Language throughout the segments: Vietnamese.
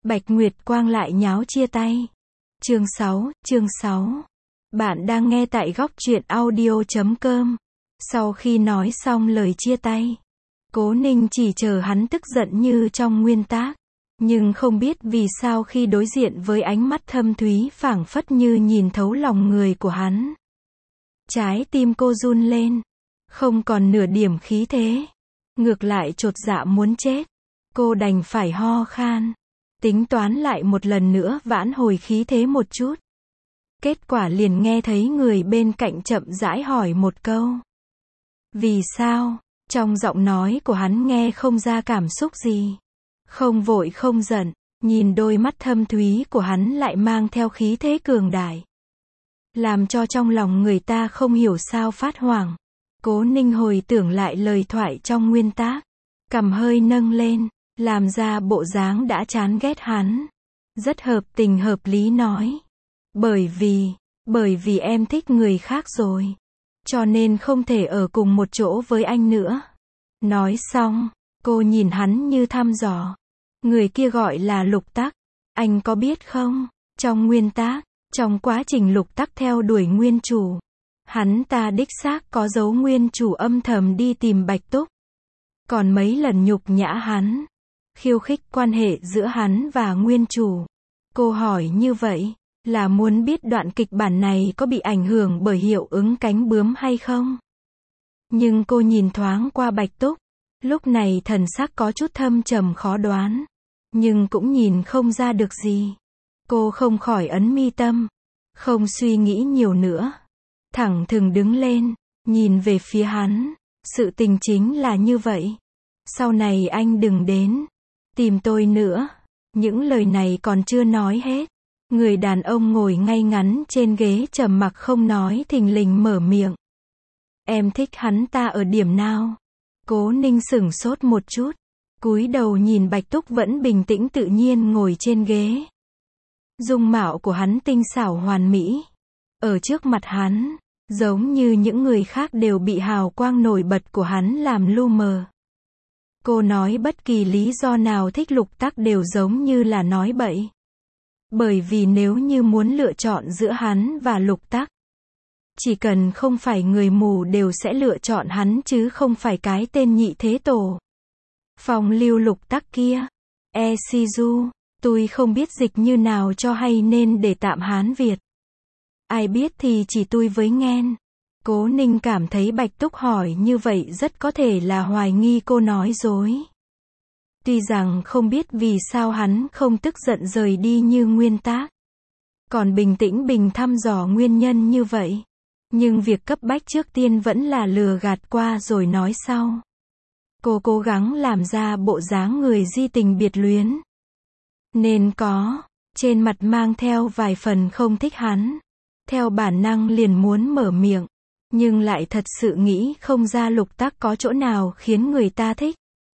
Bạch Nguyệt Quang lại nháo chia tay. Chương 6. Bạn đang nghe tại góc truyện audio.com. Sau khi nói xong lời chia tay, Cố Ninh chỉ chờ hắn tức giận như trong nguyên tác. Nhưng không biết vì sao khi đối diện với ánh mắt thâm thúy phảng phất như nhìn thấu lòng người của hắn, trái tim cô run lên, không còn nửa điểm khí thế, ngược lại chột dạ muốn chết. Cô đành phải ho khan, tính toán lại một lần nữa vãn hồi khí thế một chút. Kết quả liền nghe thấy người bên cạnh chậm rãi hỏi một câu. Vì sao? Trong giọng nói của hắn nghe không ra cảm xúc gì. Không vội không giận, nhìn đôi mắt thâm thúy của hắn lại mang theo khí thế cường đại, làm cho trong lòng người ta không hiểu sao phát hoảng. Cố Ninh hồi tưởng lại lời thoại trong nguyên tác, cằm hơi nâng lên, làm ra bộ dáng đã chán ghét hắn. Rất hợp tình hợp lý nói. Bởi vì em thích người khác rồi, cho nên không thể ở cùng một chỗ với anh nữa. Nói xong, cô nhìn hắn như thăm dò. Người kia gọi là Lục Tắc. Anh có biết không, trong nguyên tác, trong quá trình Lục Tắc theo đuổi nguyên chủ, hắn ta đích xác có dấu nguyên chủ âm thầm đi tìm Bạch Túc. Còn mấy lần nhục nhã hắn, khiêu khích quan hệ giữa hắn và nguyên chủ. Cô hỏi như vậy, là muốn biết đoạn kịch bản này có bị ảnh hưởng bởi hiệu ứng cánh bướm hay không? Nhưng cô nhìn thoáng qua Bạch Túc, lúc này thần sắc có chút thâm trầm khó đoán, nhưng cũng nhìn không ra được gì. Cô không khỏi ấn mi tâm, không suy nghĩ nhiều nữa, thẳng thừng đứng lên, nhìn về phía hắn. Sự tình chính là như vậy. Sau này anh đừng đến tìm tôi nữa. Những lời này còn chưa nói hết, người đàn ông ngồi ngay ngắn trên ghế trầm mặc không nói thình lình mở miệng. Em thích hắn ta ở điểm nào? Cố Ninh sửng sốt một chút, cúi đầu nhìn Bạch Túc vẫn bình tĩnh tự nhiên ngồi trên ghế. Dung mạo của hắn tinh xảo hoàn mỹ. Ở trước mặt hắn, giống như những người khác đều bị hào quang nổi bật của hắn làm lu mờ. Cô nói bất kỳ lý do nào thích Lục Tắc đều giống như là nói bậy. Bởi vì nếu như muốn lựa chọn giữa hắn và Lục Tắc, chỉ cần không phải người mù đều sẽ lựa chọn hắn chứ không phải cái tên nhị thế tổ. Phong lưu Lục Tắc kia. Shizu, tôi không biết dịch như nào cho hay nên để tạm Hán Việt. Ai biết thì chỉ tôi với nghen. Cố Ninh cảm thấy Bạch Túc hỏi như vậy rất có thể là hoài nghi cô nói dối. Tuy rằng không biết vì sao hắn không tức giận rời đi như nguyên tác, còn bình tĩnh bình thăm dò nguyên nhân như vậy. Nhưng việc cấp bách trước tiên vẫn là lừa gạt qua rồi nói sau. Cô cố gắng làm ra bộ dáng người di tình biệt luyến, nên có, trên mặt mang theo vài phần không thích hắn. Theo bản năng liền muốn mở miệng, nhưng lại thật sự nghĩ không ra Lục Tắc có chỗ nào khiến người ta thích.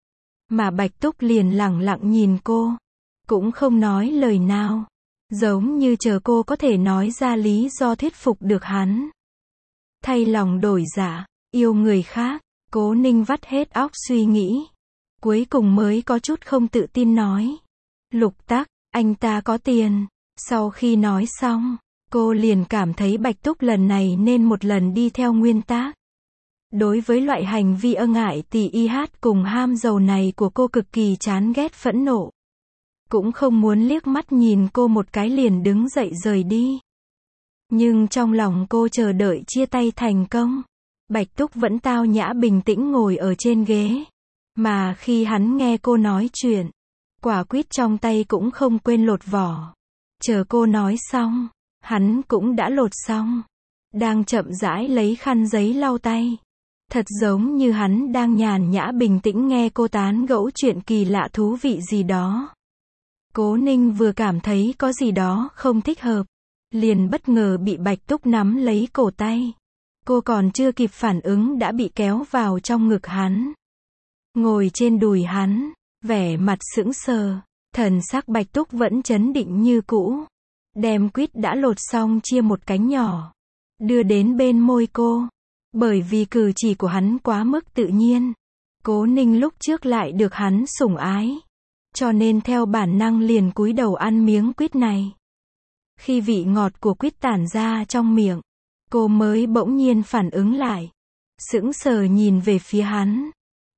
Mà Bạch Túc liền lẳng lặng nhìn cô, cũng không nói lời nào, giống như chờ cô có thể nói ra lý do thuyết phục được hắn. Thay lòng đổi dạ, yêu người khác. Cố Ninh vắt hết óc suy nghĩ, cuối cùng mới có chút không tự tin nói. Lục Tắc, anh ta có tiền. Sau khi nói xong, cô liền cảm thấy Bạch Túc lần này nên một lần đi theo nguyên tác. Đối với loại hành vi ngại tỳ y hát cùng ham giàu này của cô cực kỳ chán ghét phẫn nộ. Cũng không muốn liếc mắt nhìn cô một cái liền đứng dậy rời đi. Nhưng trong lòng cô chờ đợi chia tay thành công. Bạch Túc vẫn tao nhã bình tĩnh ngồi ở trên ghế. Mà khi hắn nghe cô nói chuyện, quả quýt trong tay cũng không quên lột vỏ. Chờ cô nói xong, hắn cũng đã lột xong. Đang chậm rãi lấy khăn giấy lau tay. Thật giống như hắn đang nhàn nhã bình tĩnh nghe cô tán gẫu chuyện kỳ lạ thú vị gì đó. Cố Ninh vừa cảm thấy có gì đó không thích hợp, liền bất ngờ bị Bạch Túc nắm lấy cổ tay. Cô còn chưa kịp phản ứng đã bị kéo vào trong ngực hắn. Ngồi trên đùi hắn, vẻ mặt sững sờ, thần sắc Bạch Túc vẫn trấn định như cũ. Đem quýt đã lột xong chia một cánh nhỏ, đưa đến bên môi cô. Bởi vì cử chỉ của hắn quá mức tự nhiên, Cố Ninh lúc trước lại được hắn sủng ái. cho nên theo bản năng liền cúi đầu ăn miếng quýt này. Khi vị ngọt của quýt tản ra trong miệng, cô mới bỗng nhiên phản ứng lại, sững sờ nhìn về phía hắn.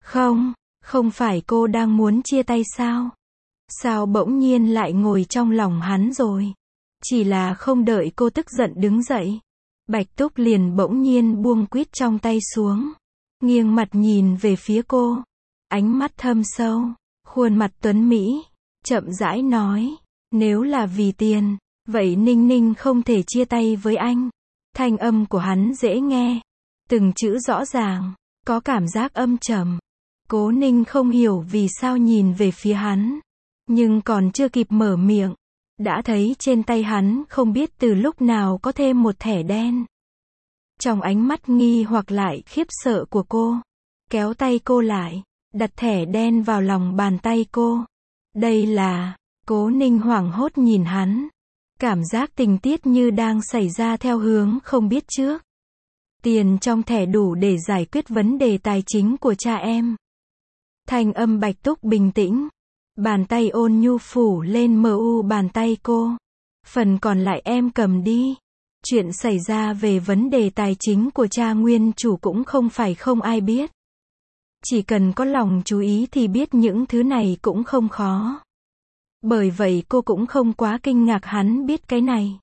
Không phải cô đang muốn chia tay sao? Sao bỗng nhiên lại ngồi trong lòng hắn rồi? Chỉ là không đợi cô tức giận đứng dậy, Bạch Túc liền bỗng nhiên buông quýt trong tay xuống, nghiêng mặt nhìn về phía cô, ánh mắt thâm sâu, khuôn mặt tuấn mỹ, chậm rãi nói, nếu là vì tiền, vậy Ninh Ninh không thể chia tay với anh. Thanh âm của hắn dễ nghe, từng chữ rõ ràng, có cảm giác âm trầm. Cố Ninh không hiểu vì sao nhìn về phía hắn, nhưng còn chưa kịp mở miệng, đã thấy trên tay hắn không biết từ lúc nào có thêm một thẻ đen. Trong ánh mắt nghi hoặc lại khiếp sợ của cô, kéo tay cô lại, đặt thẻ đen vào lòng bàn tay cô. Đây là, Cố Ninh hoảng hốt nhìn hắn, cảm giác tình tiết như đang xảy ra theo hướng không biết trước. Tiền trong thẻ đủ để giải quyết vấn đề tài chính của cha em. Thanh âm Bạch Túc bình tĩnh, bàn tay ôn nhu phủ lên mu bàn tay cô. Phần còn lại em cầm đi. Chuyện xảy ra về vấn đề tài chính của cha nguyên chủ cũng không phải không ai biết. Chỉ cần có lòng chú ý thì biết những thứ này cũng không khó. Bởi vậy cô cũng không quá kinh ngạc hắn biết cái này.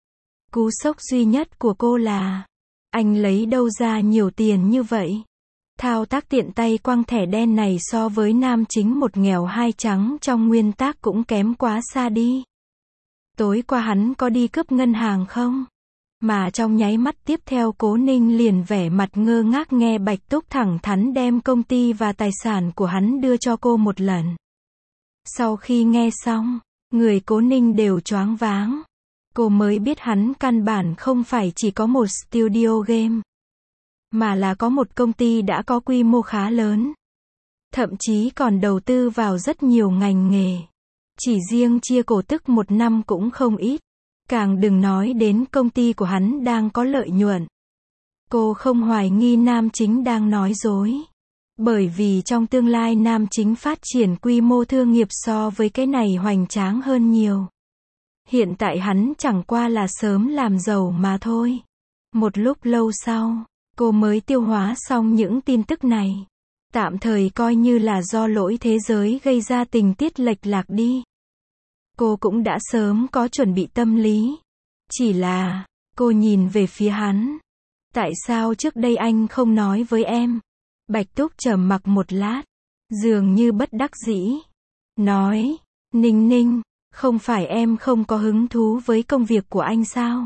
Cú sốc duy nhất của cô là, anh lấy đâu ra nhiều tiền như vậy? Thao tác tiện tay quăng thẻ đen này so với nam chính một nghèo hai trắng trong nguyên tác cũng kém quá xa đi. Tối qua hắn có đi cướp ngân hàng không? Mà trong nháy mắt tiếp theo Cố Ninh liền vẻ mặt ngơ ngác nghe Bạch Túc thẳng thắn đem công ty và tài sản của hắn đưa cho cô một lần. Sau khi nghe xong, người Cố Ninh đều choáng váng. Cô mới biết hắn căn bản không phải chỉ có một studio game, mà là có một công ty đã có quy mô khá lớn. Thậm chí còn đầu tư vào rất nhiều ngành nghề. Chỉ riêng chia cổ tức một năm cũng không ít. Càng đừng nói đến công ty của hắn đang có lợi nhuận. Cô không hoài nghi nam chính đang nói dối. Bởi vì trong tương lai nam chính phát triển quy mô thương nghiệp so với cái này hoành tráng hơn nhiều. Hiện tại hắn chẳng qua là sớm làm giàu mà thôi. Một lúc lâu sau, cô mới tiêu hóa xong những tin tức này. Tạm thời coi như là do lỗi thế giới gây ra tình tiết lệch lạc đi. Cô cũng đã sớm có chuẩn bị tâm lý. Chỉ là, cô nhìn về phía hắn. Tại sao trước đây anh không nói với em? Bạch Túc trầm mặc một lát, dường như bất đắc dĩ. Nói, Ninh Ninh, không phải em không có hứng thú với công việc của anh sao?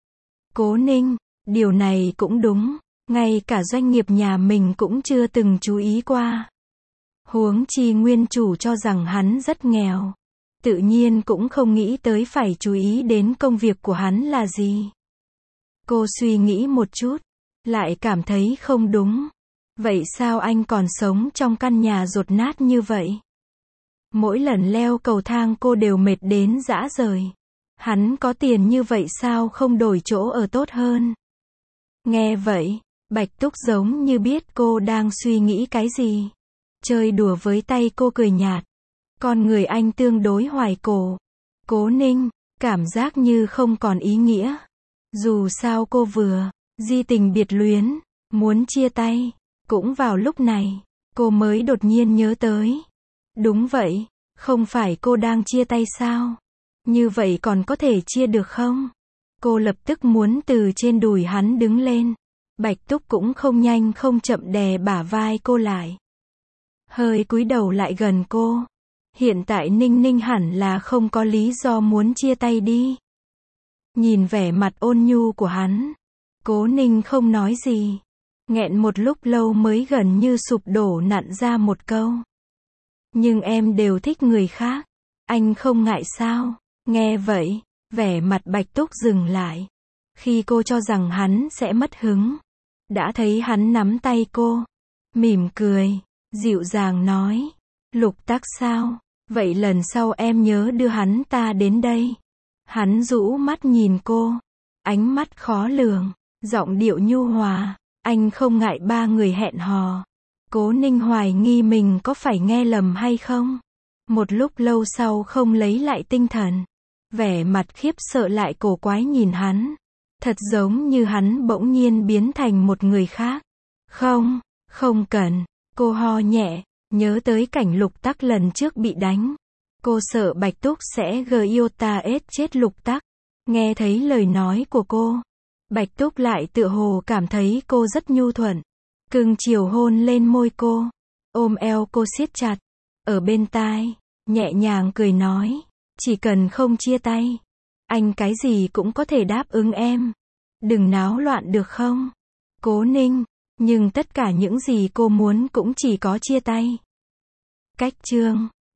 Cố Ninh, điều này cũng đúng. Ngay cả doanh nghiệp nhà mình cũng chưa từng chú ý qua. Huống chi nguyên chủ cho rằng hắn rất nghèo. Tự nhiên cũng không nghĩ tới phải chú ý đến công việc của hắn là gì. Cô suy nghĩ một chút, lại cảm thấy không đúng. Vậy sao anh còn sống trong căn nhà dột nát như vậy? Mỗi lần leo cầu thang cô đều mệt đến rã rời. Hắn có tiền như vậy sao không đổi chỗ ở tốt hơn? Nghe vậy, Bạch Túc giống như biết cô đang suy nghĩ cái gì. Chơi đùa với tay cô cười nhạt. Con người anh tương đối hoài cổ. Cố Ninh, cảm giác như không còn ý nghĩa. Dù sao cô vừa di tình biệt luyến, muốn chia tay. Cũng vào lúc này, cô mới đột nhiên nhớ tới. Đúng vậy, không phải cô đang chia tay sao? Như vậy còn có thể chia được không? Cô lập tức muốn từ trên đùi hắn đứng lên. Bạch Túc cũng không nhanh không chậm đè bả vai cô lại. Hơi cúi đầu lại gần cô. Hiện tại Ninh Ninh hẳn là không có lý do muốn chia tay đi. Nhìn vẻ mặt ôn nhu của hắn, Cố Ninh không nói gì. Nghẹn một lúc lâu mới gần như sụp đổ nặn ra một câu. Nhưng em đều thích người khác. Anh không ngại sao? Nghe vậy, vẻ mặt Bạch Túc dừng lại. Khi cô cho rằng hắn sẽ mất hứng, đã thấy hắn nắm tay cô, mỉm cười, dịu dàng nói. Lục Tắc sao? Vậy lần sau em nhớ đưa hắn ta đến đây. Hắn rũ mắt nhìn cô, ánh mắt khó lường, giọng điệu nhu hòa. Anh không ngại ba người hẹn hò. Cố Ninh hoài nghi mình có phải nghe lầm hay không. Một lúc lâu sau không lấy lại tinh thần. Vẻ mặt khiếp sợ lại cổ quái nhìn hắn. Thật giống như hắn bỗng nhiên biến thành một người khác. Không, không cần. Cô ho nhẹ, nhớ tới cảnh Lục Tắc lần trước bị đánh. Cô sợ Bạch Túc sẽ giota chết Lục Tắc. Nghe thấy lời nói của cô, Bạch Túc lại tựa hồ cảm thấy cô rất nhu thuận. Cưng chiều hôn lên môi cô, ôm eo cô siết chặt, ở bên tai, nhẹ nhàng cười nói, chỉ cần không chia tay, anh cái gì cũng có thể đáp ứng em. Đừng náo loạn được không? Cố Ninh, nhưng tất cả những gì cô muốn cũng chỉ có chia tay. Cách chương